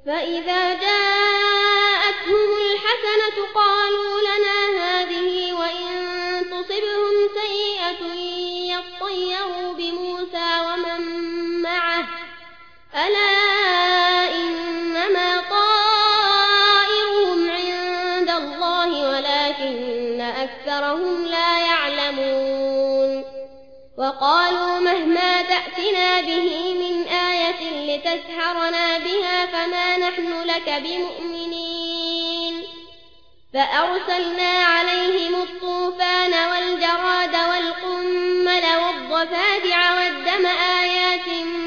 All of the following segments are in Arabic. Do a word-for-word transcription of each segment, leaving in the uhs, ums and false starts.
فإذا جاءتهم الحسنة قالوا لنا هذه وإن تصبهم سيئة يطيروا بموسى ومن معه ألا إنما طائرهم عند الله ولكن أكثرهم لا يعلمون وقالوا مهما تأتنا به من آية لتسحرنا بها فما نحن لك بمؤمنين فأرسلنا عليهم الطوفان والجراد والقمل والضفادع والدم آيات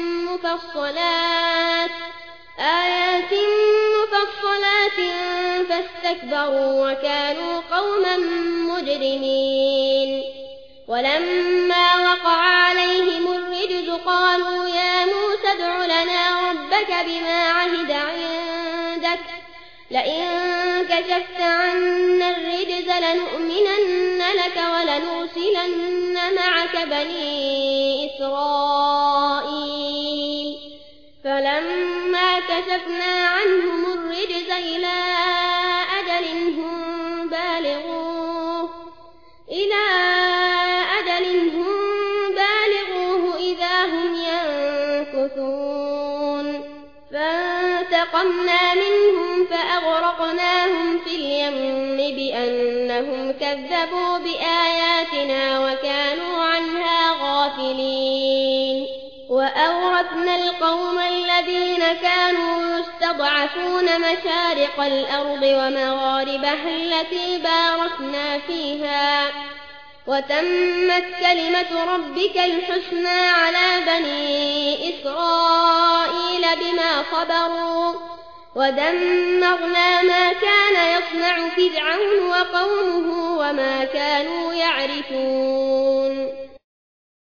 مفصلات آيات مفصلات فاستكبروا وكانوا قوما مجرمين ولما وقع عليهم الرجز قالوا يا موسى ادع لنا ربك بما عهد عندك لئن كشفت عنا الرجز لنؤمنن لك ولنرسلن معك بني إسرائيل فلما كشفنا عنهم الرجز إلى أجل هم بالغوه إلى أجل هم بالغوه إذا هم ينكثون فانتقمنا منهم فأغرقناهم في اليم بأنهم كذبوا بآياتنا وكانوا عنها غافلين وأورثنا القوم الذين كانوا يستضعفون مشارق الأرض ومغاربها التي باركنا فيها وتمت كلمة ربك الحسنى على بني إسرائيل بما صبروا ودمرنا ما كان يصنع فرعون وقومه وما كانوا يعرفون